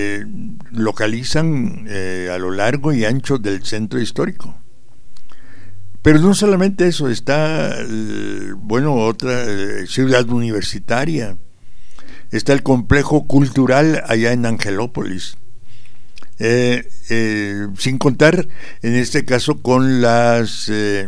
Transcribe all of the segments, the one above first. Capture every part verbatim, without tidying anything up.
localizan eh, a lo largo y ancho del centro histórico. Pero no solamente eso, está, eh, bueno, otra eh, ciudad universitaria, está el complejo cultural allá en Angelópolis, eh, eh, sin contar en este caso con las eh,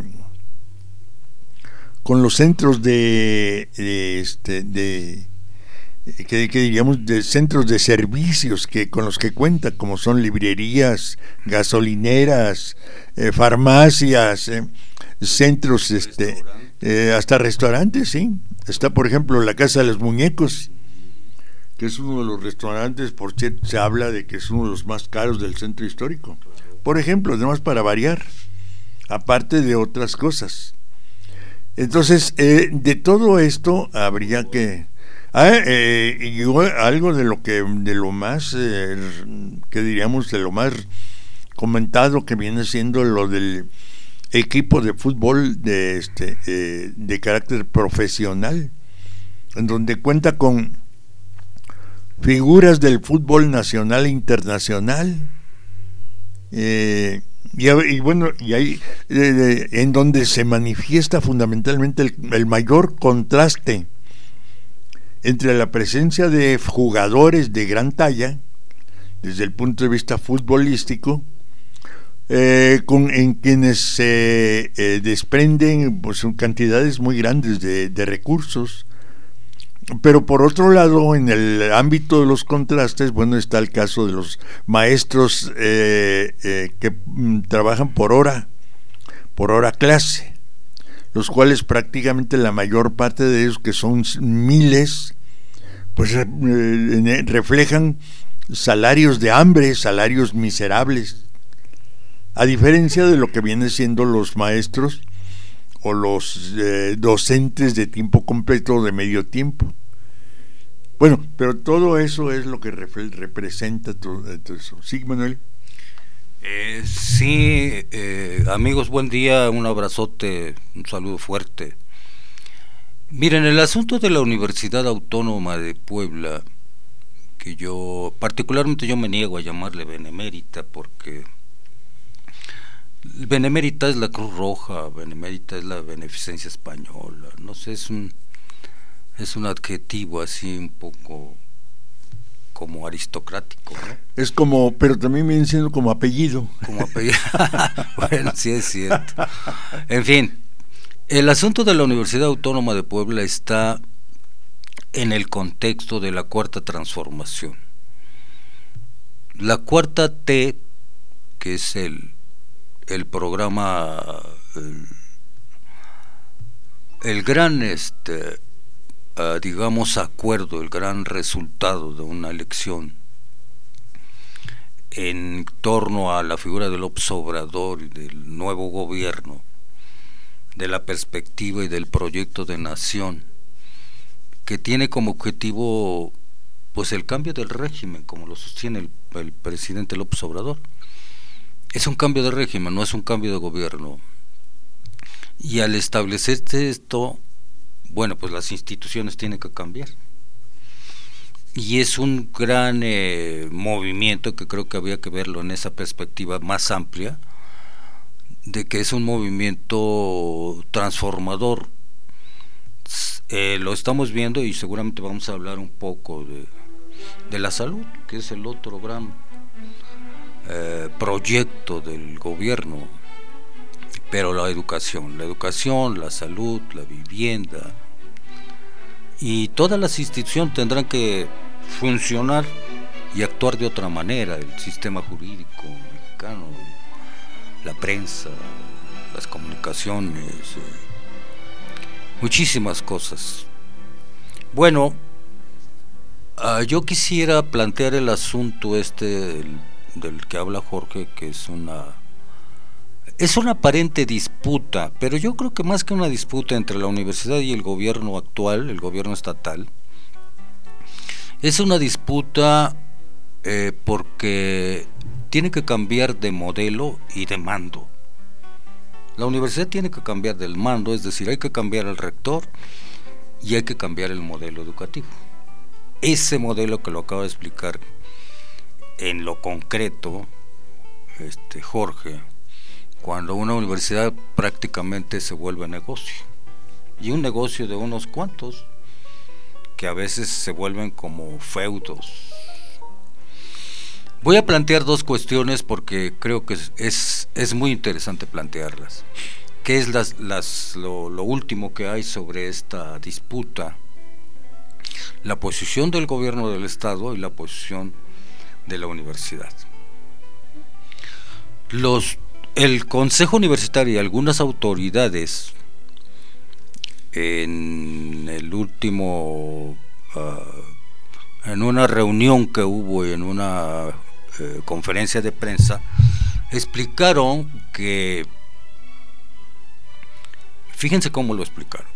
con los centros de, de este de que, que diríamos de centros de servicios que con los que cuenta, como son librerías, gasolineras, eh, farmacias, eh, centros, este, eh, hasta restaurantes, sí. Está, por ejemplo, la Casa de los Muñecos, que es uno de los restaurantes, por cierto, se habla de que es uno de los más caros del centro histórico. Por ejemplo, además para variar, aparte de otras cosas. Entonces, eh, de todo esto habría que Ah, eh, y algo de lo que de lo más eh, que diríamos de lo más comentado, que viene siendo lo del equipo de fútbol de este eh, de carácter profesional, en donde cuenta con figuras del fútbol nacional e internacional, eh, y, y bueno y ahí eh, en donde se manifiesta fundamentalmente el, el mayor contraste entre la presencia de jugadores de gran talla, desde el punto de vista futbolístico, eh, con, en quienes se eh, desprenden pues, cantidades muy grandes de, de recursos. Pero por otro lado, en el ámbito de los contrastes, bueno, está el caso de los maestros eh, eh, que mm, trabajan por hora, por hora clase, los cuales prácticamente la mayor parte de ellos, que son miles, pues eh, reflejan salarios de hambre, salarios miserables, a diferencia de lo que vienen siendo los maestros o los eh, docentes de tiempo completo o de medio tiempo. Bueno, pero todo eso es lo que rep- representa todo, todo eso. Sí, Manuel. Eh, sí, eh, amigos, buen día, un abrazote, un saludo fuerte. Miren, el asunto de la Universidad Autónoma de Puebla, que yo, particularmente yo me niego a llamarle benemérita, porque benemérita es la Cruz Roja, benemérita es la beneficencia española, no sé, es un, es un adjetivo así un poco como aristocrático, ¿no? Es como, pero también viene siendo como apellido. Como apellido. Bueno, sí es cierto. En fin, el asunto de la Universidad Autónoma de Puebla está en el contexto de la Cuarta Transformación. La Cuarta T, que es el, el programa, el, el gran, este, uh, digamos, acuerdo, el gran resultado de una elección en torno a la figura de López Obrador y del nuevo gobierno, de la perspectiva y del proyecto de nación, que tiene como objetivo pues el cambio del régimen, como lo sostiene el, el presidente López Obrador. Es un cambio de régimen, no es un cambio de gobierno. Y al establecerse esto, bueno, pues las instituciones tienen que cambiar. Y es un gran eh, movimiento que creo que había que verlo en esa perspectiva más amplia, de que es un movimiento transformador. Eh, lo estamos viendo y seguramente vamos a hablar un poco de, de la salud, que es el otro gran eh, proyecto del gobierno, pero la educación, la educación, la salud, la vivienda, y todas las instituciones tendrán que funcionar y actuar de otra manera, el sistema jurídico mexicano, la prensa, las comunicaciones, eh, muchísimas cosas. Bueno, uh, yo quisiera plantear el asunto este del, del que habla Jorge, que es una es una aparente disputa, pero yo creo que más que una disputa entre la universidad y el gobierno actual, el gobierno estatal, es una disputa eh, porque tiene que cambiar de modelo y de mando. La universidad tiene que cambiar del mando, es decir, hay que cambiar el rector y hay que cambiar el modelo educativo. Ese modelo que lo acaba de explicar en lo concreto, este Jorge, cuando una universidad prácticamente se vuelve negocio, y un negocio de unos cuantos, que a veces se vuelven como feudos. Voy a plantear dos cuestiones porque creo que es, es muy interesante plantearlas. ¿Qué es las, las, lo, lo último que hay sobre esta disputa? La posición del gobierno del Estado y la posición de la universidad. Los, el Consejo Universitario y algunas autoridades en el último, uh, en una reunión que hubo en una uh, conferencia de prensa, explicaron que, fíjense cómo lo explicaron.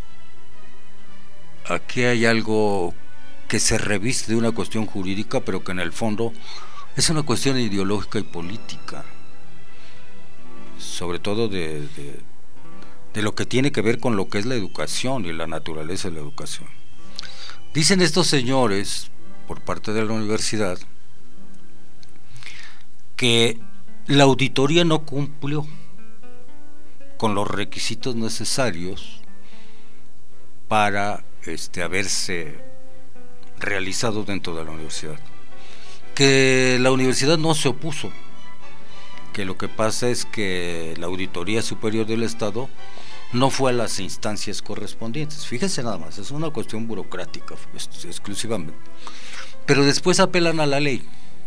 Aquí hay algo que se reviste de una cuestión jurídica, pero que en el fondo es una cuestión ideológica y política, sobre todo de, de, de lo que tiene que ver con lo que es la educación y la naturaleza de la educación. Dicen estos señores, por parte de la universidad, que la auditoría no cumplió con los requisitos necesarios para este, haberse realizado dentro de la universidad, que la universidad no se opuso, que lo que pasa es que la Auditoría Superior del Estado no fue a las instancias correspondientes. Fíjense nada más, es una cuestión burocrática exclusivamente, pero después apelan a la ley.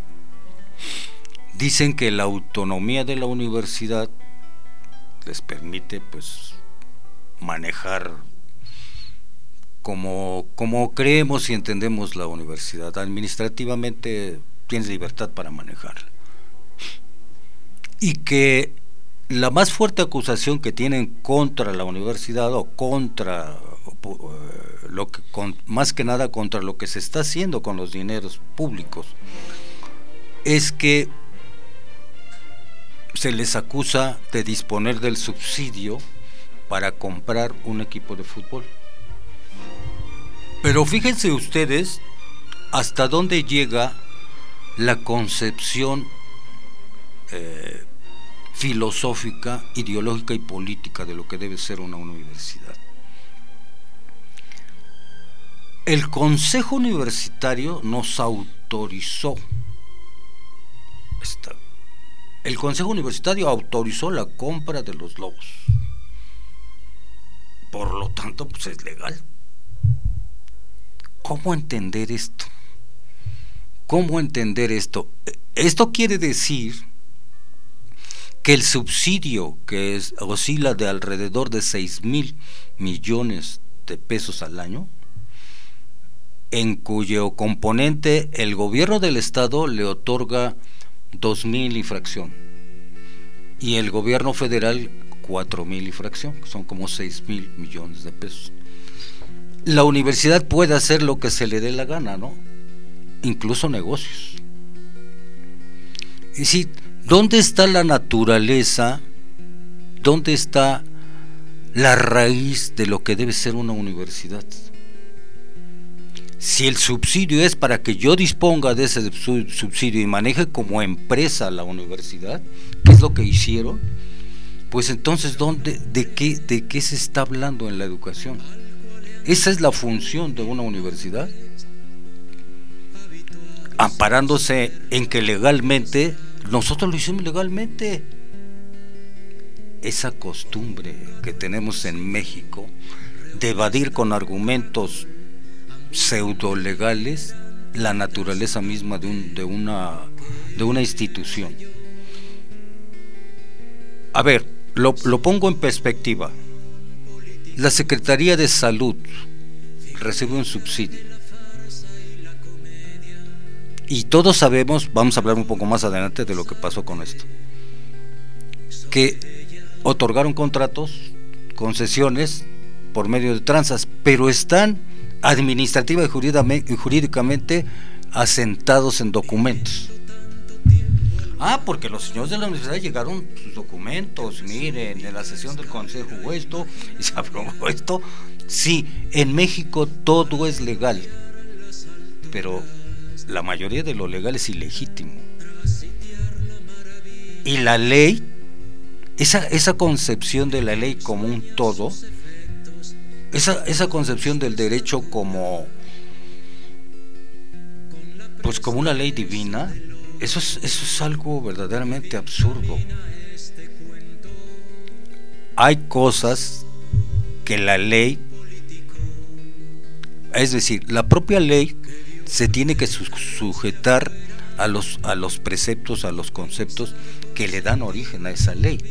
Dicen que la autonomía de la universidad les permite pues manejar como, como creemos y entendemos la universidad. Administrativamente tienes libertad para manejarla, y que la más fuerte acusación que tienen contra la universidad o contra lo que, con, más que nada contra lo que se está haciendo con los dineros públicos, es que se les acusa de disponer del subsidio para comprar un equipo de fútbol. Pero fíjense ustedes hasta dónde llega la concepción eh, filosófica, ideológica y política de lo que debe ser una universidad. El Consejo Universitario nos autorizó, esta, el Consejo Universitario autorizó la compra de los lobos, por lo tanto pues es legal. ¿Cómo entender esto? ¿Cómo entender esto? Esto quiere decir que el subsidio, que es, oscila de alrededor de seis mil millones de pesos al año, en cuyo componente el gobierno del Estado le otorga dos mil y fracción, y el gobierno federal cuatro mil y fracción, que son como seis mil millones de pesos. La universidad puede hacer lo que se le dé la gana, ¿no? Incluso negocios. Y si, ¿dónde está la naturaleza? ¿Dónde está la raíz de lo que debe ser una universidad? Si el subsidio es para que yo disponga de ese subsidio y maneje como empresa la universidad, que es lo que hicieron, pues entonces ¿dónde, de qué, de qué se está hablando en la educación? ¿Esa es la función de una universidad? Amparándose en que legalmente, nosotros lo hicimos legalmente. Esa costumbre que tenemos en México de evadir con argumentos pseudo legales la naturaleza misma de, un, de, una, de una institución. A ver, lo, lo pongo en perspectiva. La Secretaría de Salud recibe un subsidio y todos sabemos, vamos a hablar un poco más adelante de lo que pasó con esto, que otorgaron contratos, concesiones por medio de tranzas, pero están administrativa y jurídicamente asentados en documentos. Ah, porque los señores de la universidad llegaron sus documentos, miren, en la sesión del consejo esto, y se aprobó esto. Sí, en México todo es legal, pero la mayoría de lo legal es ilegítimo. Y la ley, esa, esa concepción de la ley como un todo, esa, esa concepción del derecho como, pues como una ley divina, eso es, eso es algo verdaderamente absurdo. Hay cosas que la ley, es decir, la propia ley se tiene que su- sujetar a los, a los preceptos, a los conceptos que le dan origen a esa ley.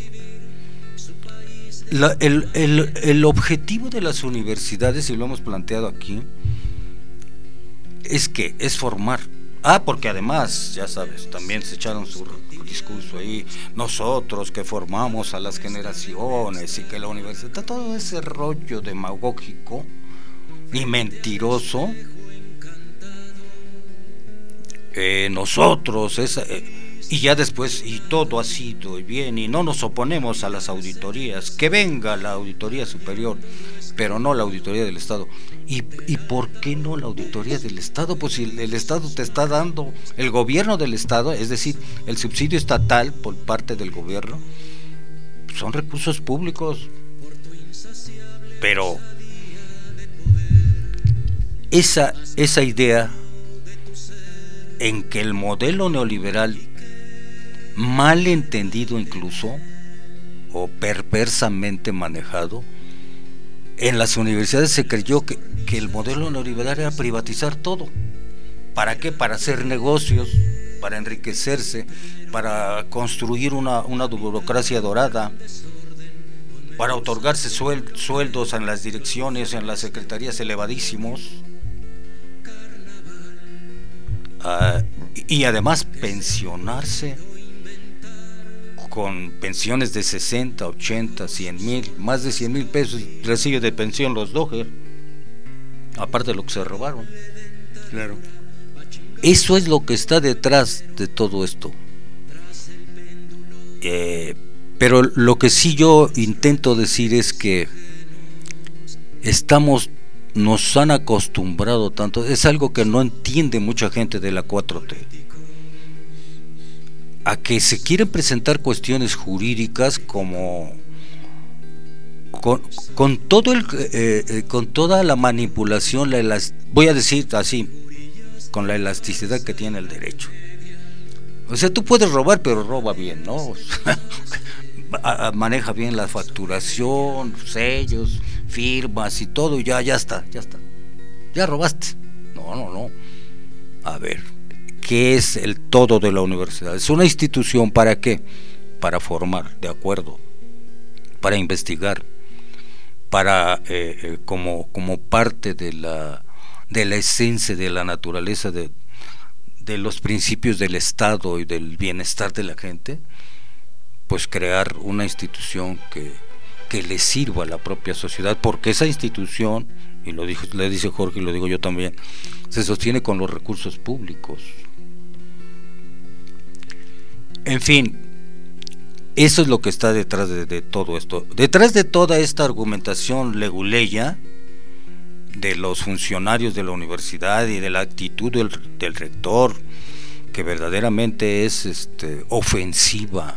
La, el, el, el objetivo de las universidades, y lo hemos planteado aquí, es que es formar. Ah, porque además, ya sabes, también se echaron su discurso ahí, nosotros que formamos a las generaciones y que la universidad, todo ese rollo demagógico y mentiroso. Eh, nosotros, esa, eh, y ya después, y todo ha sido bien, y no nos oponemos a las auditorías, que venga la auditoría superior, pero no la auditoría del Estado. ¿Y, y por qué no la auditoría del Estado? Pues si el, el Estado te está dando, el gobierno del Estado, es decir, el subsidio estatal por parte del gobierno, son recursos públicos, pero esa, esa idea en que el modelo neoliberal, mal entendido incluso, o perversamente manejado, en las universidades se creyó que, que el modelo neoliberal era privatizar todo. ¿Para qué? Para hacer negocios, para enriquecerse, para construir una, una burocracia dorada, para otorgarse suel, sueldos en las direcciones, en las secretarías elevadísimos. Uh, y además pensionarse con pensiones de sesenta, ochenta, cien mil, más de cien mil pesos recibe de pensión los Dogger, aparte de lo que se robaron. Claro. Eso es lo que está detrás de todo esto. Eh, pero lo que sí yo intento decir es que estamos nos han acostumbrado tanto, es algo que no entiende mucha gente de la cuatro T, a que se quieren presentar cuestiones jurídicas como con, con todo el eh, eh, con toda la manipulación, la elas, voy a decir así, con la elasticidad que tiene el derecho. O sea, tú puedes robar, pero roba bien, ¿no? Maneja bien la facturación, sellos, firmas y todo, y ya, ya está, ya está. Ya robaste. No, no, no. A ver, ¿qué es el todo de la universidad? Es una institución, ¿para qué? Para formar, de acuerdo, para investigar, para eh, eh, como, como parte de la de la esencia de la naturaleza de, de los principios del Estado y del bienestar de la gente, pues crear una institución que, que le sirva a la propia sociedad, porque esa institución, y lo dijo, le dice Jorge y lo digo yo también, se sostiene con los recursos públicos. En fin, eso es lo que está detrás de, de todo esto. Detrás de toda esta argumentación leguleya de los funcionarios de la universidad y de la actitud del, del rector, que verdaderamente es este, ofensiva.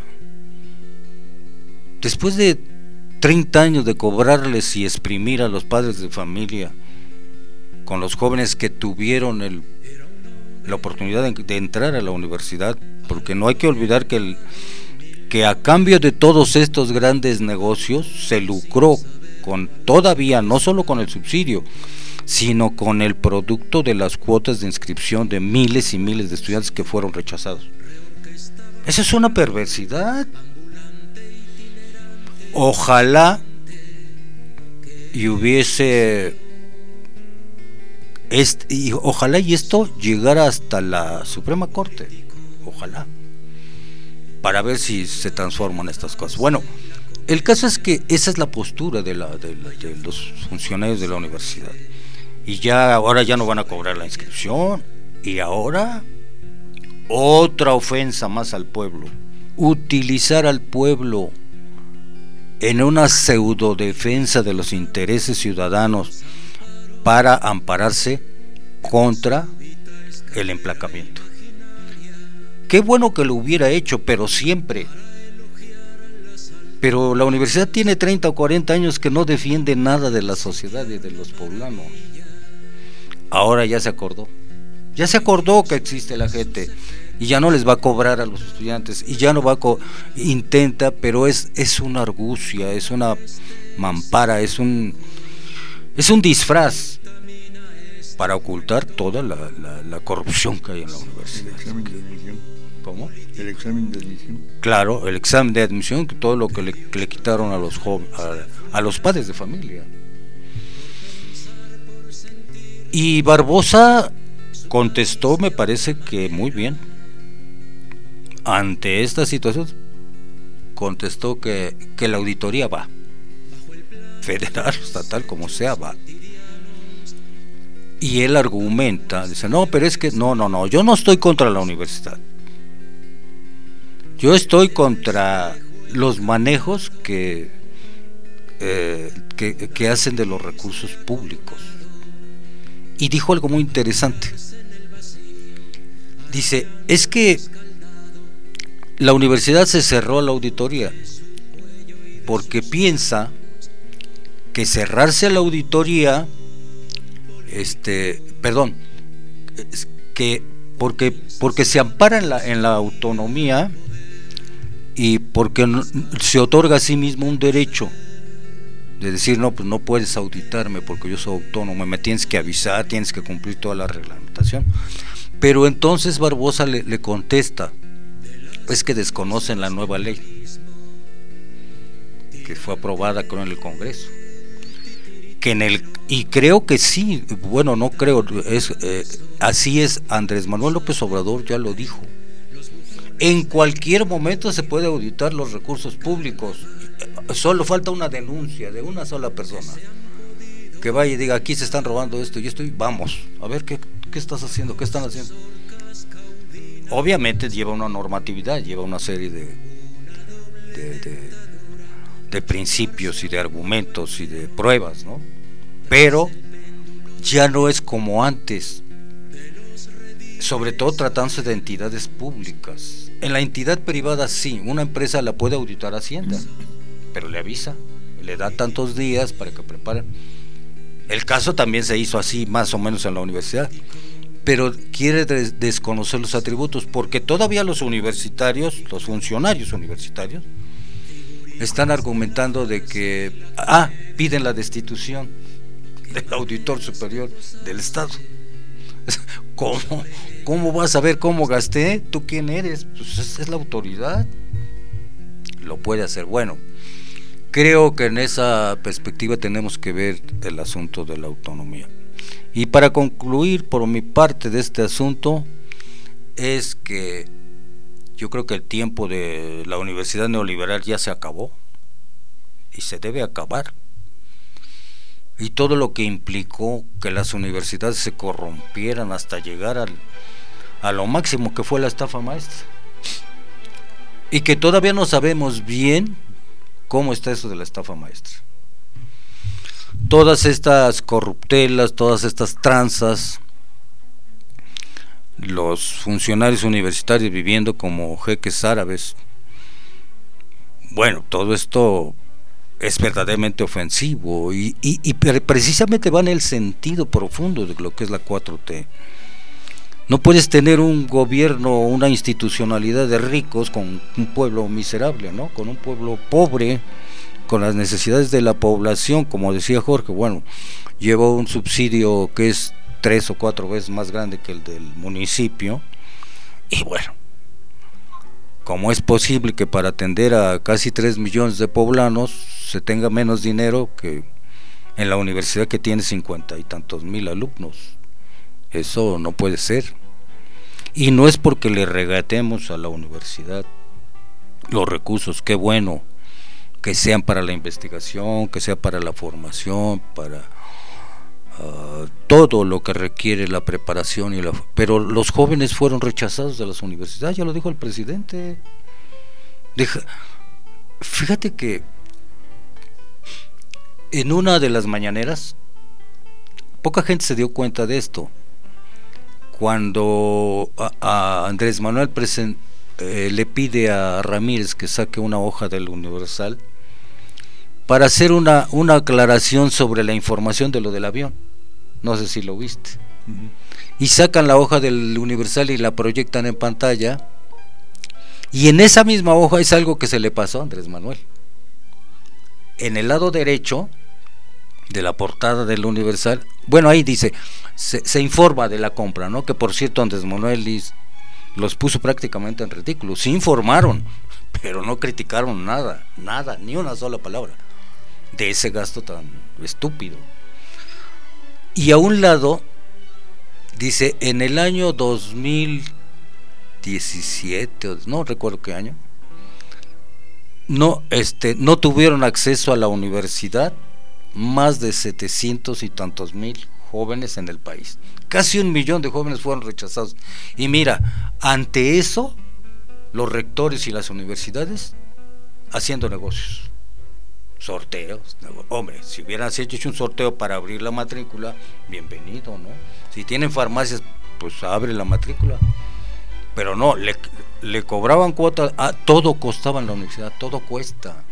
Después de treinta años de cobrarles y exprimir a los padres de familia con los jóvenes que tuvieron el, la oportunidad de, de entrar a la universidad, porque no hay que olvidar que, el, que a cambio de todos estos grandes negocios se lucró con todavía, no solo con el subsidio, sino con el producto de las cuotas de inscripción de miles y miles de estudiantes que fueron rechazados. Esa es una perversidad. Ojalá y hubiese este, y ojalá y esto llegara hasta la Suprema Corte, ojalá, para ver si se transforman estas cosas. Bueno, el caso es que esa es la postura de, la, de, la, de los funcionarios de la universidad, y ya ahora ya no van a cobrar la inscripción, y ahora otra ofensa más al pueblo, utilizar al pueblo en una pseudo defensa de los intereses ciudadanos para ampararse contra el emplacamiento. Qué bueno que lo hubiera hecho, pero siempre pero la universidad tiene treinta o cuarenta años que no defiende nada de la sociedad y de los poblanos. Ahora ya se acordó, ya se acordó que existe la gente y ya no les va a cobrar a los estudiantes y ya no va a co- intenta, pero es es una argucia, es una mampara, es un es un disfraz para ocultar toda la, la, la corrupción que hay en la universidad. El examen de admisión. ¿Cómo? El examen de admisión. Claro, el examen de admisión, todo lo que le, que le quitaron a los jóvenes, a, a los padres de familia. Y Barbosa contestó, me parece que muy bien. Ante esta situación, contestó que, que la auditoría va. Federal, estatal, como sea, va. Y él argumenta, dice, no, pero es que, no, no, no, yo no estoy contra la universidad. Yo estoy contra los manejos que, eh, que, que hacen de los recursos públicos. Y dijo algo muy interesante. Dice, es que la universidad se cerró a la auditoría porque piensa que cerrarse a la auditoría, este, perdón, que porque porque se ampara en la en la autonomía y porque no, se otorga a sí mismo un derecho de decir, no, pues no puedes auditarme porque yo soy autónomo, me tienes que avisar, tienes que cumplir toda la reglamentación. Pero entonces Barbosa le, le contesta, es que desconocen la nueva ley que fue aprobada con el Congreso, que en el y creo que sí, bueno, no creo, es eh, así es, Andrés Manuel López Obrador ya lo dijo. En cualquier momento se puede auditar los recursos públicos. Solo falta una denuncia de una sola persona que vaya y diga, aquí se están robando esto y esto, y vamos, a ver qué, qué estás haciendo, qué están haciendo. Obviamente lleva una normatividad, lleva una serie de de, de, de principios y de argumentos y de pruebas, ¿no? Pero ya no es como antes, sobre todo tratándose de entidades públicas. En la entidad privada sí, una empresa la puede auditar Hacienda, pero le avisa, le da tantos días para que preparen. El caso también se hizo así más o menos en la universidad, pero quiere des- desconocer los atributos, porque todavía los universitarios, los funcionarios universitarios, están argumentando de que, ah, piden la destitución del auditor superior del Estado. ¿Cómo? ¿Cómo vas a ver cómo gasté? ¿Tú quién eres? Pues esa es la autoridad. Lo puede hacer. Bueno, creo que en esa perspectiva tenemos que ver el asunto de la autonomía. Y para concluir por mi parte de este asunto, es que yo creo que el tiempo de la universidad neoliberal ya se acabó y se debe acabar. Y todo lo que implicó que las universidades se corrompieran hasta llegar al, a lo máximo que fue la estafa maestra, y que todavía no sabemos bien cómo está eso de la estafa maestra. Todas estas corruptelas, todas estas tranzas, los funcionarios universitarios viviendo como jeques árabes, bueno, todo esto es verdaderamente ofensivo y, y, y precisamente va en el sentido profundo de lo que es la cuatro T. No puedes tener un gobierno, una institucionalidad de ricos con un pueblo miserable, ¿no? Con un pueblo pobre, con las necesidades de la población, como decía Jorge, bueno, lleva un subsidio que es tres o cuatro veces más grande que el del municipio, y bueno, ¿cómo es posible que para atender a casi tres millones de poblanos se tenga menos dinero que en la universidad que tiene cincuenta y tantos mil alumnos? Eso no puede ser. Y no es porque le regatemos a la universidad los recursos, qué bueno que sean para la investigación, que sea para la formación, para uh, todo lo que requiere la preparación y la, pero los jóvenes fueron rechazados de las universidades, ya lo dijo el presidente. Deja, fíjate que en una de las mañaneras poca gente se dio cuenta de esto. Cuando a, a Andrés Manuel present, eh, le pide a Ramírez que saque una hoja del Universal para hacer una, una aclaración sobre la información de lo del avión. No sé si lo viste. Uh-huh. Y sacan la hoja del Universal y la proyectan en pantalla, y en esa misma hoja es algo que se le pasó a Andrés Manuel. En el lado derecho de la portada del Universal, bueno, ahí dice, se, se informa de la compra, ¿no? Que por cierto Andrés Manuel los puso prácticamente en ridículo. Se informaron, pero no criticaron nada, nada, ni una sola palabra de ese gasto tan estúpido. Y a un lado dice, en el año dos mil diecisiete, no recuerdo qué año, no, este, no tuvieron acceso a la universidad más de setecientos y tantos mil jóvenes en el país. Casi un millón de jóvenes fueron rechazados. Y mira, ante eso, los rectores y las universidades haciendo negocios, sorteos. Hombre, si hubieran hecho un sorteo para abrir la matrícula, bienvenido, ¿no? Si tienen farmacias, pues abre la matrícula. Pero no, le, le cobraban cuotas, ah, todo costaba en la universidad, todo cuesta.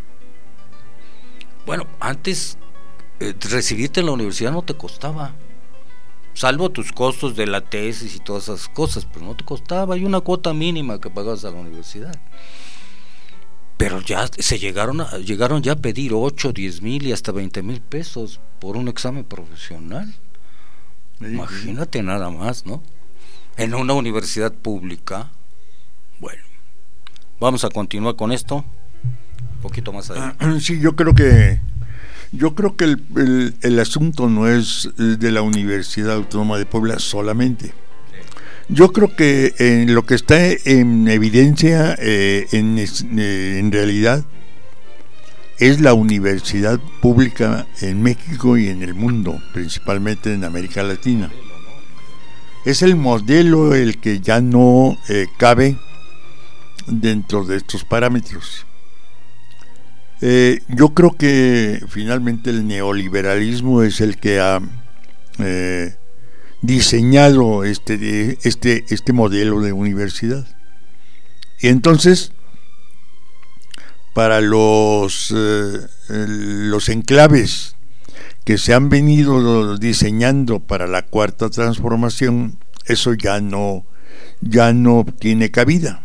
Bueno, antes eh, recibirte en la universidad no te costaba, salvo tus costos de la tesis y todas esas cosas, pero no te costaba, hay una cuota mínima que pagabas a la universidad. Pero ya se llegaron a, llegaron ya a pedir ocho, diez mil y hasta veinte mil pesos por un examen profesional. Imagínate nada más, ¿no? En una universidad pública. Bueno, vamos a continuar con esto un poquito más adelante. Sí, yo creo que yo creo que el, el, el asunto no es de la Universidad Autónoma de Puebla solamente. Yo creo que en lo que está en evidencia, eh, en, en realidad, es la universidad pública en México y en el mundo, principalmente en América Latina. Es el modelo el que ya no eh, cabe dentro de estos parámetros. Eh, yo creo que finalmente el neoliberalismo es el que ha eh, diseñado este, este, este modelo de universidad. Y entonces, para los, eh, los enclaves que se han venido diseñando para la cuarta transformación, eso ya no, ya no tiene cabida.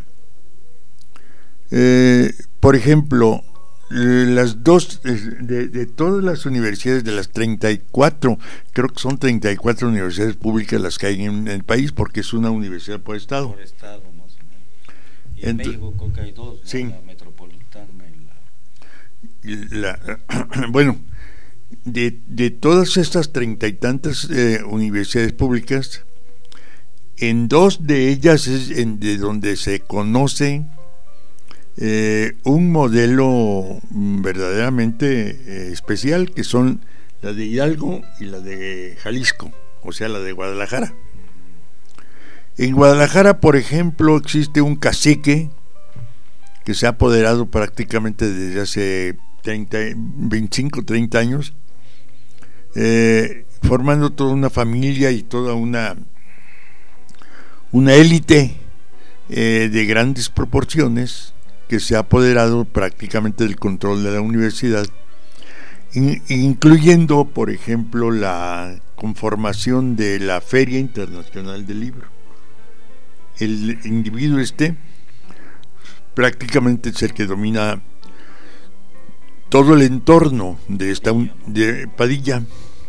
Eh, por ejemplo, las dos, de, de todas las universidades, de las treinta y cuatro, creo que son treinta y cuatro universidades públicas las que hay en el país, porque es una universidad por estado. Por estado, más o menos. Y en Ent- México creo que hay dos, ¿no? Sí. La metropolitana y la... la bueno, de, de todas estas treinta y tantas eh, universidades públicas, en dos de ellas es en, de donde se conoce eh, un modelo verdaderamente eh, especial, que son la de Hidalgo y la de Jalisco, o sea, la de Guadalajara. En Guadalajara, por ejemplo, existe un cacique que se ha apoderado prácticamente desde hace treinta, veinticinco, treinta años, eh, formando toda una familia y toda una una élite eh, de grandes proporciones, que se ha apoderado prácticamente del control de la universidad, in, incluyendo, por ejemplo, la conformación de la Feria Internacional del Libro. El individuo este prácticamente es el que domina todo el entorno de esta de Padilla,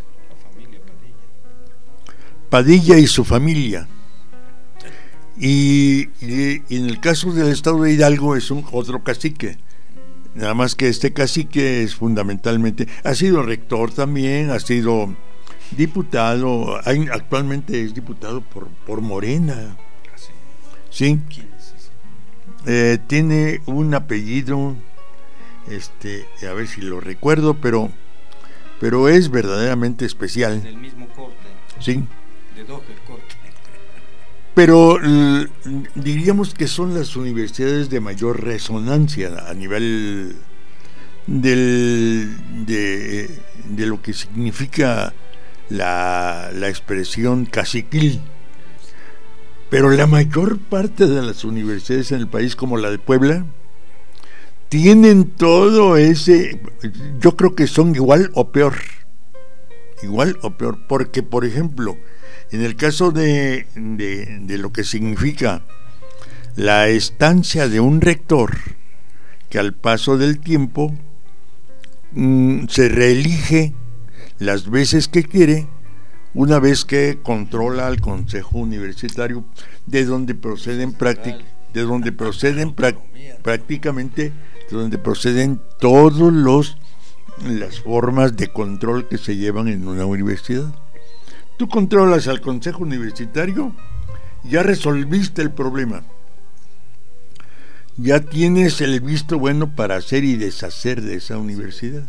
Padilla y su familia. Y, y, y en el caso del estado de Hidalgo es un otro cacique, nada más que este cacique es fundamentalmente, ha sido rector también, ha sido diputado, hay, actualmente es diputado por, por Morena. ¿Sí? Eh, tiene un apellido, este, a ver si lo recuerdo, pero pero es verdaderamente especial. Del mismo corte. Sí. De Docker corte. Pero l- diríamos que son las universidades de mayor resonancia a nivel del, de, de lo que significa la, la expresión caciquil. Pero la mayor parte de las universidades en el país, como la de Puebla, tienen todo ese, yo creo que son igual o peor, igual o peor, porque por ejemplo, en el caso de, de, de lo que significa la estancia de un rector, que al paso del tiempo mmm, se reelige las veces que quiere, una vez que controla al Consejo Universitario, de donde proceden prácticamente, de donde proceden prácticamente, de donde proceden todos los las formas de control que se llevan en una universidad. Tú controlas al Consejo Universitario, ya resolviste el problema, ya tienes el visto bueno para hacer y deshacer de esa universidad.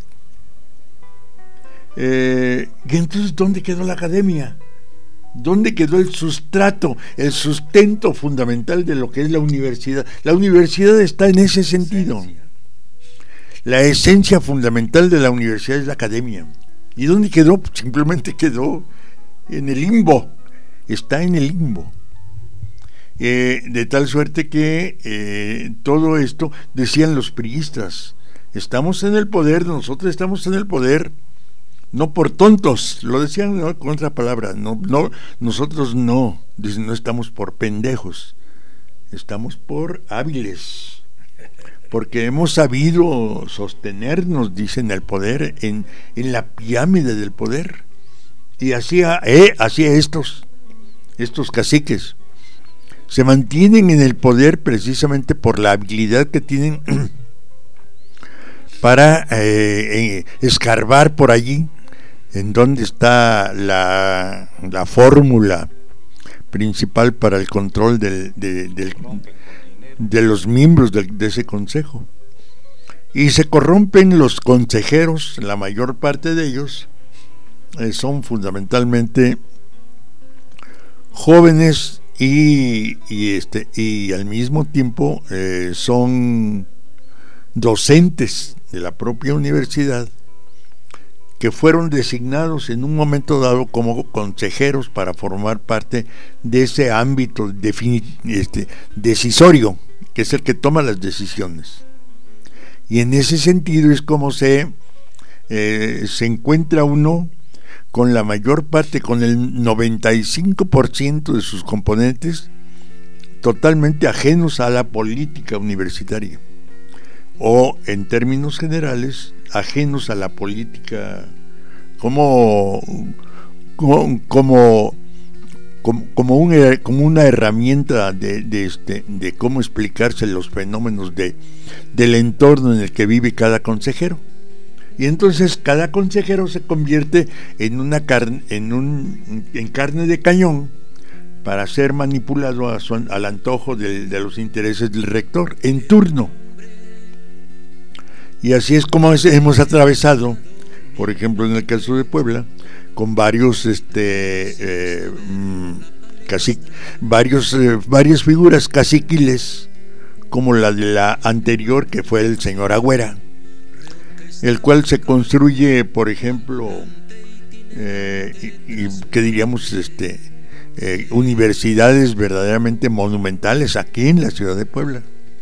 Eh, ¿y entonces dónde quedó la academia? ¿Dónde quedó el sustrato, el sustento fundamental de lo que es la universidad? La universidad está en ese sentido. La esencia fundamental de la universidad es la academia. ¿Y dónde quedó? Simplemente quedó en el limbo. Está en el limbo. Eh, de tal suerte que eh, todo esto, decían los priistas, estamos en el poder, nosotros estamos en el poder, no por tontos, lo decían, ¿no?, con otra palabra, no, no, nosotros no, dicen, no estamos por pendejos, estamos por hábiles, porque hemos sabido sostenernos, dicen, el poder, en, en la pirámide del poder, y así a, eh, así a estos, estos caciques, se mantienen en el poder precisamente por la habilidad que tienen para eh, eh, escarbar por allí en donde está la, la fórmula principal para el control del, de, del, de los miembros de, de ese consejo. Y se corrompen los consejeros, la mayor parte de ellos eh, son fundamentalmente jóvenes y, y, este, y al mismo tiempo eh, son docentes de la propia universidad, que fueron designados en un momento dado como consejeros para formar parte de ese ámbito defini- este, decisorio, que es el que toma las decisiones. Y en ese sentido es como se, eh, se encuentra uno con la mayor parte, con el noventa y cinco por ciento de sus componentes totalmente ajenos a la política universitaria, o en términos generales ajenos a la política como como como, como, un, como una herramienta de, de, este, de cómo explicarse los fenómenos de, del entorno en el que vive cada consejero. Y entonces cada consejero se convierte en una carne, en un en carne de cañón para ser manipulado a su, al antojo de, de los intereses del rector en turno. Y así es como es, hemos atravesado, por ejemplo en el caso de Puebla, con varios este eh, casi varios eh, varias figuras caciquiles, como la de la anterior, que fue el señor Agüera, el cual se construye, por ejemplo, eh, y, y que diríamos este eh, universidades verdaderamente monumentales aquí en la ciudad de Puebla.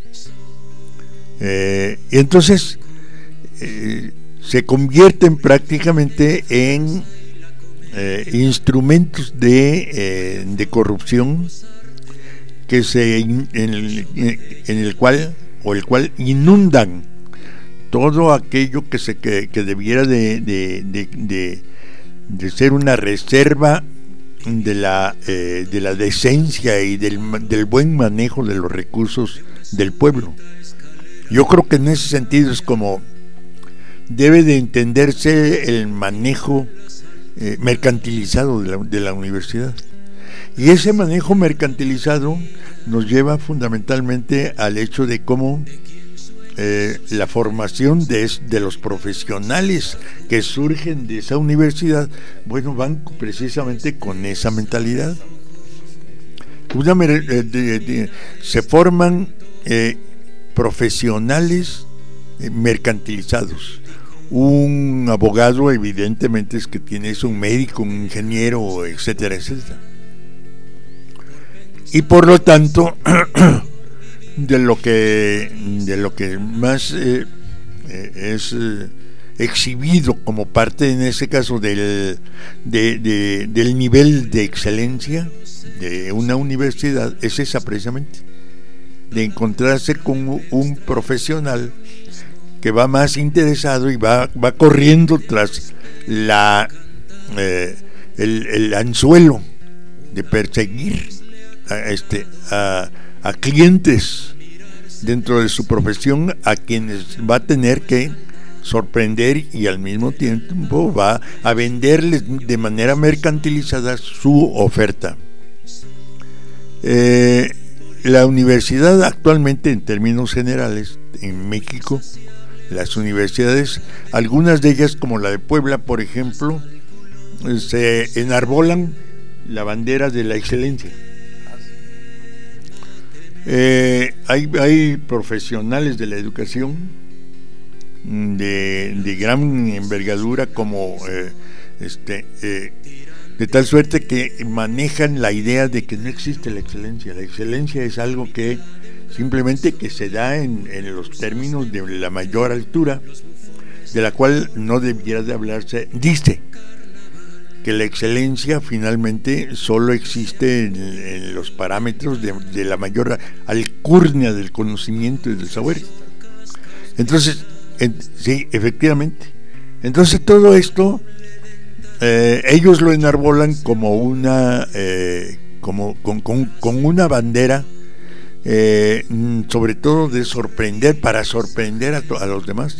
Eh, y entonces eh, se convierten prácticamente en eh, instrumentos de, eh, de corrupción que se en el, en el cual o el cual inundan todo aquello que se que, que debiera de, de, de, de, de ser una reserva de la eh, de la decencia y del, del buen manejo de los recursos del pueblo. Yo creo que en ese sentido es como debe de entenderse el manejo eh, mercantilizado de la, de la universidad. Y ese manejo mercantilizado nos lleva fundamentalmente al hecho de cómo eh, la formación de, de los profesionales que surgen de esa universidad, bueno, van precisamente con esa mentalidad. Una, de, de, de, se forman eh, profesionales eh, mercantilizados. Un abogado evidentemente es que tiene es un médico, un ingeniero, etcétera, etcétera. Y por lo tanto de lo que de lo que más eh, eh, es eh, exhibido como parte, en ese caso, del de, de, del nivel de excelencia de una universidad, es esa precisamente, de encontrarse con un profesional que va más interesado y va, va corriendo tras la eh, el, el anzuelo de perseguir a, este, a, a clientes dentro de su profesión, a quienes va a tener que sorprender, y al mismo tiempo va a venderles de manera mercantilizada su oferta. Eh, la universidad actualmente, en términos generales, en México, las universidades, algunas de ellas, como la de Puebla, por ejemplo, se enarbolan la bandera de la excelencia. Eh, hay, hay profesionales de la educación de, de gran envergadura, como eh, este eh, de tal suerte que manejan la idea de que no existe la excelencia. La excelencia es algo que simplemente que se da en, en los términos de la mayor altura, de la cual no debiera de hablarse. Dice que la excelencia finalmente solo existe en, en los parámetros de, de la mayor alcurnia del conocimiento y del saber. Entonces, en, sí, efectivamente. Entonces todo esto eh, ellos lo enarbolan como una eh, como con, con, con una bandera, eh, sobre todo de sorprender, para sorprender a, to, a los demás.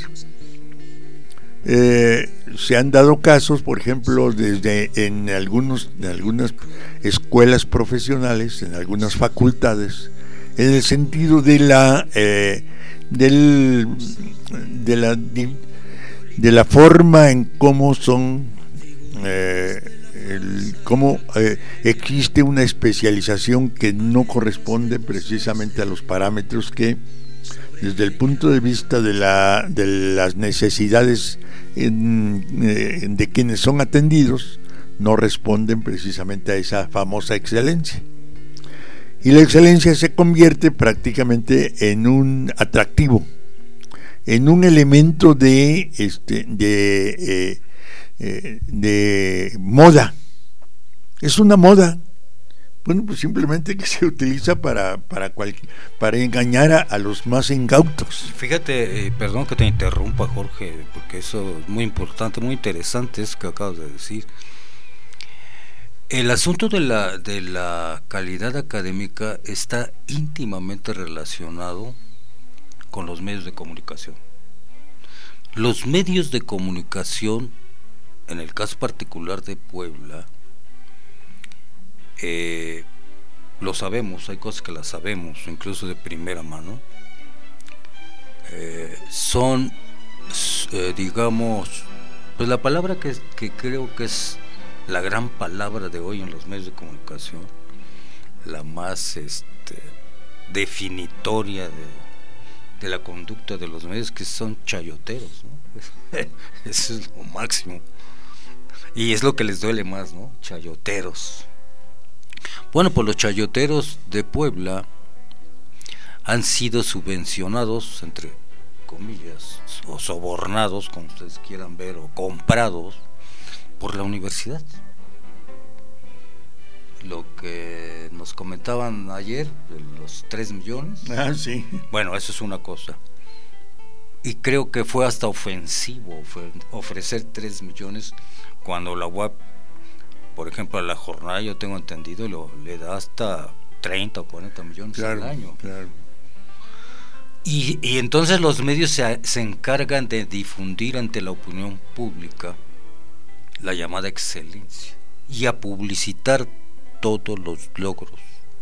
Eh, se han dado casos, por ejemplo, desde en algunos en algunas escuelas profesionales, en algunas facultades, en el sentido de la eh, del de la de la forma en cómo son eh, el, cómo eh, existe una especialización que no corresponde precisamente a los parámetros que, desde el punto de vista de la de las necesidades en, eh, de quienes son atendidos, no responden precisamente a esa famosa excelencia. Y la excelencia se convierte prácticamente en un atractivo, en un elemento de este de eh, eh, de moda. Es una moda. Bueno, pues simplemente que se utiliza para para cual, para engañar a, a los más incautos. Fíjate, eh, perdón que te interrumpa, Jorge, porque eso es muy importante, muy interesante eso que acabas de decir. El asunto de la de la calidad académica está íntimamente relacionado con los medios de comunicación. Los medios de comunicación, en el caso particular de Puebla, eh, lo sabemos, hay cosas que las sabemos, incluso de primera mano, eh, son, eh, digamos, pues la palabra que, que creo que es la gran palabra de hoy en los medios de comunicación, la más este, definitoria de, de la conducta de los medios, que son chayoteros, ¿no? Eso es lo máximo, y es lo que les duele más, ¿no? Chayoteros. Bueno, pues los chayoteros de Puebla han sido subvencionados, entre comillas, o sobornados, como ustedes quieran ver, o comprados por la universidad. Lo que nos comentaban ayer, de los tres millones. Ah, sí. Bueno, eso es una cosa. Y creo que fue hasta ofensivo ofrecer tres millones cuando la U A P, por ejemplo, a la jornada, yo tengo entendido, lo, le da hasta treinta o cuarenta millones claro, al año. Claro. Y, y entonces los medios se, se encargan de difundir ante la opinión pública la llamada excelencia y a publicitar todos los logros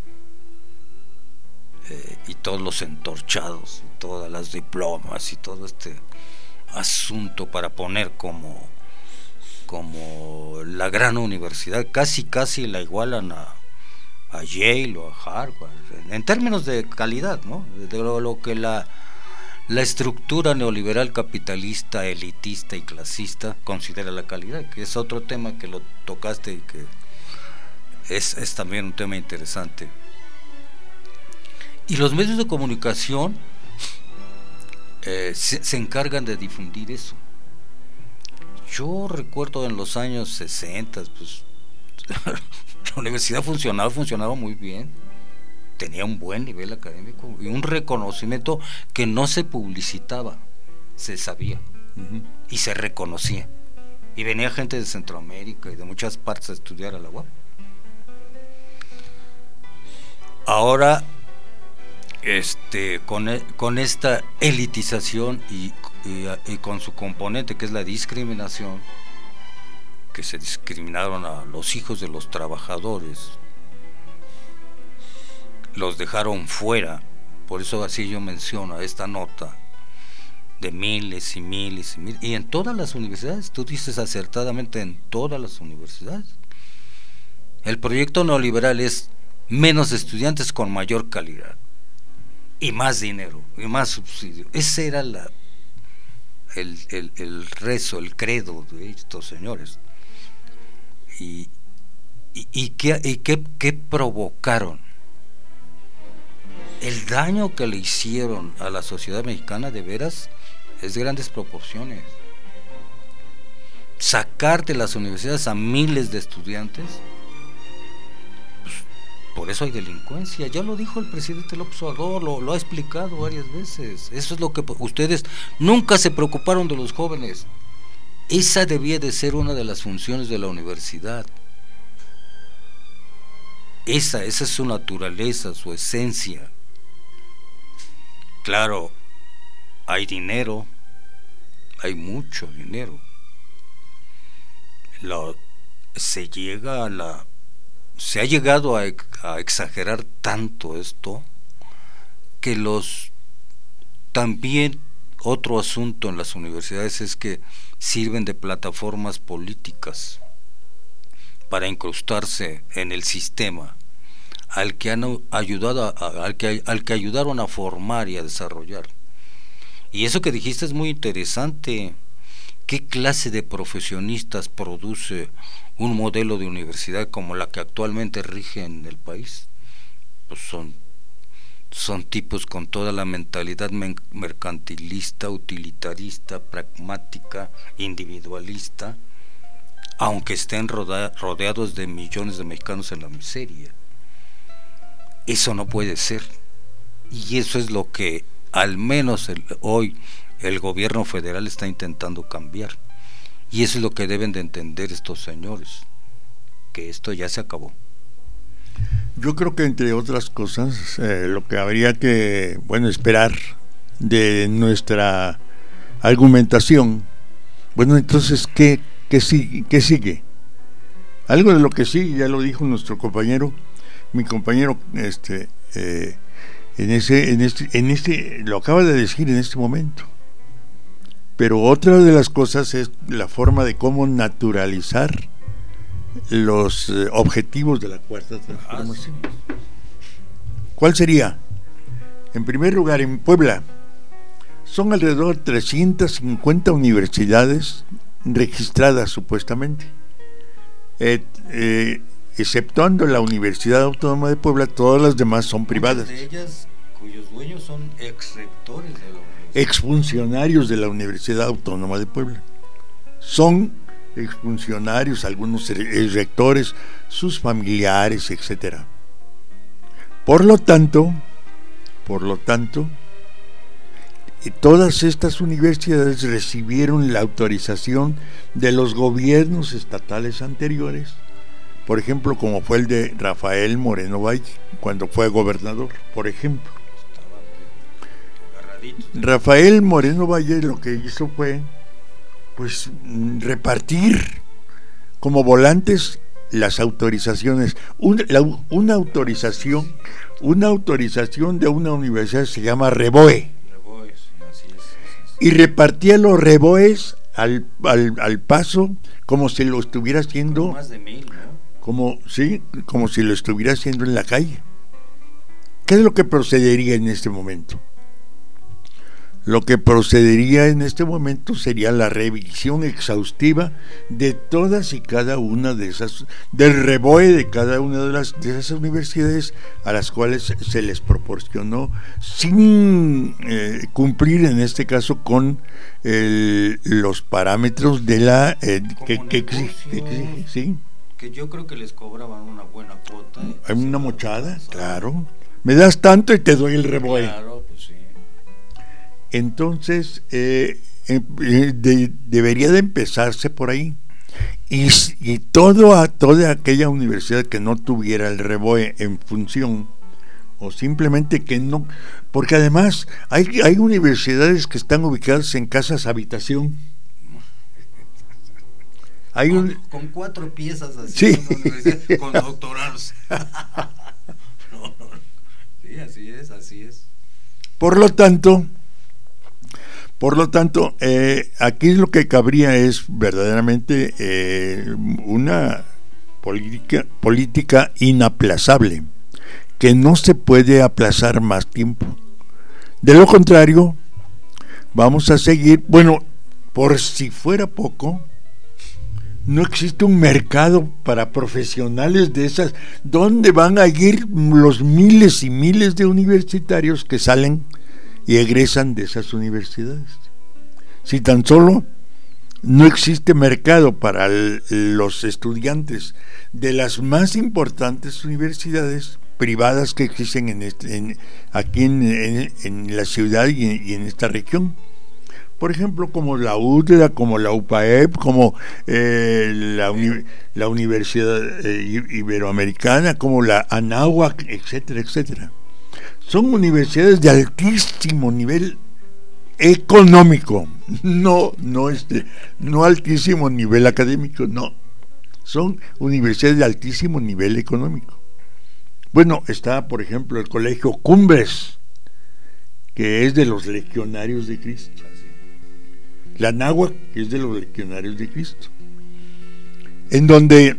eh, y todos los entorchados y todas las diplomas y todo este asunto para poner como como la gran universidad, casi casi la igualan a, a Yale o a Harvard en, en términos de calidad, ¿no? De, de lo, lo que la la estructura neoliberal capitalista, elitista y clasista considera la calidad, que es otro tema que lo tocaste y que es, es también un tema interesante. Y los medios de comunicación eh, se, se encargan de difundir eso. Yo recuerdo en los años sesenta, pues la universidad funcionaba, funcionaba muy bien, tenía un buen nivel académico y un reconocimiento que no se publicitaba, se sabía, uh-huh, y se reconocía. Y venía gente de Centroamérica y de muchas partes a estudiar a la U A P. Ahora, este, con, con esta elitización y, y, y con su componente que es la discriminación, que se discriminaron a los hijos de los trabajadores, los dejaron fuera. Por eso así yo menciono esta nota de miles y miles y miles, y en todas las universidades, tú dices acertadamente, en todas las universidades. El proyecto neoliberal es menos estudiantes con mayor calidad y más dinero y más subsidio. Ese era la, el, el, el rezo, el credo de estos señores. Y, y, y, qué, y qué, qué provocaron. El daño que le hicieron a la sociedad mexicana de veras es de grandes proporciones. Sacar de las universidades a miles de estudiantes, pues, por eso hay delincuencia. Ya lo dijo el presidente López Obrador, lo, lo ha explicado varias veces. Eso es lo que ustedes nunca se preocuparon de los jóvenes. Esa debía de ser una de las funciones de la universidad. Esa, esa es su naturaleza, su esencia. Claro, hay dinero, hay mucho dinero. Lo, se llega a la, se ha llegado a, a exagerar tanto esto que los también otro asunto en las universidades es que sirven de plataformas políticas para incrustarse en el sistema al que han ayudado a, al que al que ayudaron a formar y a desarrollar. Y eso que dijiste es muy interesante. ¿Qué clase de profesionistas produce un modelo de universidad como la que actualmente rige en el país? Pues son son tipos con toda la mentalidad mercantilista, utilitarista, pragmática, individualista, aunque estén rodeados de millones de mexicanos en la miseria. Eso no puede ser, y eso es lo que al menos el, hoy el gobierno federal está intentando cambiar, y eso es lo que deben de entender estos señores, que esto ya se acabó. Yo creo que entre otras cosas eh, lo que habría que, bueno, esperar de nuestra argumentación, bueno, entonces ¿qué, qué, sigue, qué sigue? Algo de lo que sigue ya lo dijo nuestro compañero, mi compañero, este, eh, en ese, en este, en este, lo acaba de decir en este momento. Pero otra de las cosas es la forma de cómo naturalizar los eh, objetivos de la cuarta transformación. ¿Cuál sería? En primer lugar, en Puebla son alrededor de trescientas cincuenta universidades registradas supuestamente, eh, eh, exceptuando la Universidad Autónoma de Puebla, todas las demás son privadas. Muchas de ellas cuyos dueños son ex rectores de la universidad, exfuncionarios de la Universidad Autónoma de Puebla. Son exfuncionarios, algunos rectores, sus familiares, etcétera. Por lo tanto, por lo tanto, todas estas universidades recibieron la autorización de los gobiernos estatales anteriores, por ejemplo, como fue el de Rafael Moreno Valle, cuando fue gobernador, por ejemplo. Rafael Moreno Valle lo que hizo fue pues repartir como volantes las autorizaciones. Una, la, una autorización, una autorización de una universidad se llama REBOE. REBOE, sí, así es, así es. Y repartía los REBOEs al, al, al paso como si lo estuviera haciendo. Como más de mil, ¿no? Como, sí, como si lo estuviera haciendo en la calle. ¿Qué es lo que procedería en este momento? Lo que procedería en este momento sería la revisión exhaustiva de todas y cada una de esas, del R E B O E de cada una de las de esas universidades a las cuales se les proporcionó sin eh, cumplir en este caso con el, los parámetros de la eh, que, que exige, que exige, ¿sí? Que yo creo que les cobraban una buena cuota. Hay una mochada, claro. Me das tanto y te doy el R E B O E. Claro, pues sí. Entonces, eh, eh, de, debería de empezarse por ahí. Y, y todo a, toda aquella universidad que no tuviera el R E B O E en función, o simplemente que no, porque además hay, hay universidades que están ubicadas en casas habitación. Hay con, un, con cuatro piezas así, sí. Una universidad, con doctorados. No, no. Sí, así es, así es. Por lo tanto, Por lo tanto, eh, aquí lo que cabría es verdaderamente eh, una política, política inaplazable, que no se puede aplazar más tiempo. De lo contrario, vamos a seguir, bueno, por si fuera poco, no existe un mercado para profesionales de esas, ¿dónde van a ir los miles y miles de universitarios que salen y egresan de esas universidades? Si tan solo no existe mercado para el, los estudiantes de las más importantes universidades privadas que existen en este, en, aquí en, en, en la ciudad y en, y en esta región, por ejemplo, como la U D L A, como la U P A E P, como eh, la, uni, la Universidad eh, Iberoamericana, como la Anáhuac, etcétera, etcétera. Son universidades de altísimo nivel económico, no, no, este, no altísimo nivel académico, no. Son universidades de altísimo nivel económico. Bueno, está, por ejemplo, el Colegio Cumbres, que es de los Legionarios de Cristo. La Anáhuac, que es de los Legionarios de Cristo. En donde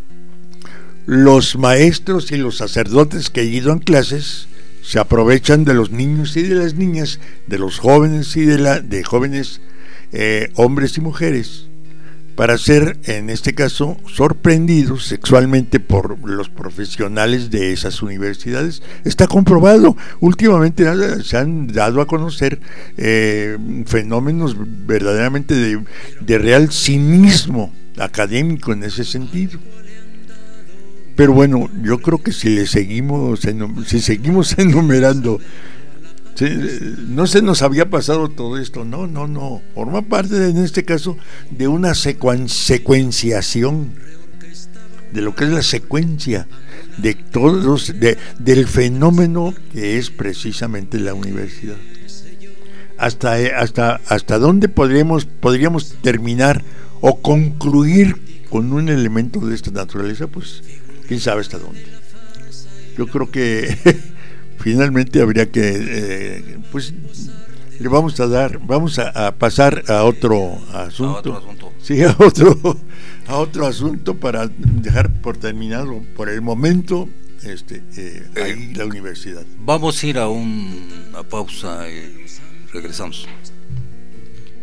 los maestros y los sacerdotes que llevan clases se aprovechan de los niños y de las niñas, de los jóvenes y de la de jóvenes eh, hombres y mujeres, para ser, en este caso, sorprendidos sexualmente por los profesionales de esas universidades. Está comprobado. Últimamente se han dado a conocer eh, fenómenos verdaderamente de, de real cinismo académico en ese sentido. Pero bueno, yo creo que si le seguimos si seguimos enumerando, sí, no se nos había pasado todo esto, no, no, no, forma parte de, en este caso de una secuen, secuenciación de lo que es la secuencia de todos, de, del fenómeno que es precisamente la universidad. Hasta, hasta, hasta dónde podríamos, podríamos terminar o concluir con un elemento de esta naturaleza, pues quién sabe hasta dónde. Yo creo que finalmente habría que eh, pues le vamos a dar, vamos a, a pasar a otro asunto. A otro asunto. Sí, a otro, a otro asunto para dejar por terminado por el momento este eh, ahí eh, la universidad. Vamos a ir a un, una pausa y regresamos.